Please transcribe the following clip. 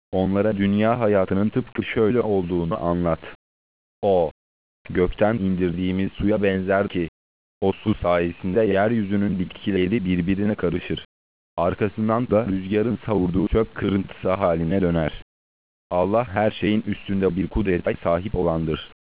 Onlara dünya hayatının tıpkı şöyle olduğunu anlat. O, gökten indirdiğimiz suya benzer ki, o su sayesinde yeryüzünün bitkileri birbirine karışır. Arkasından da rüzgarın savurduğu çöp kırıntısı haline döner. Allah her şeyin üstünde bir kudrete sahip olandır.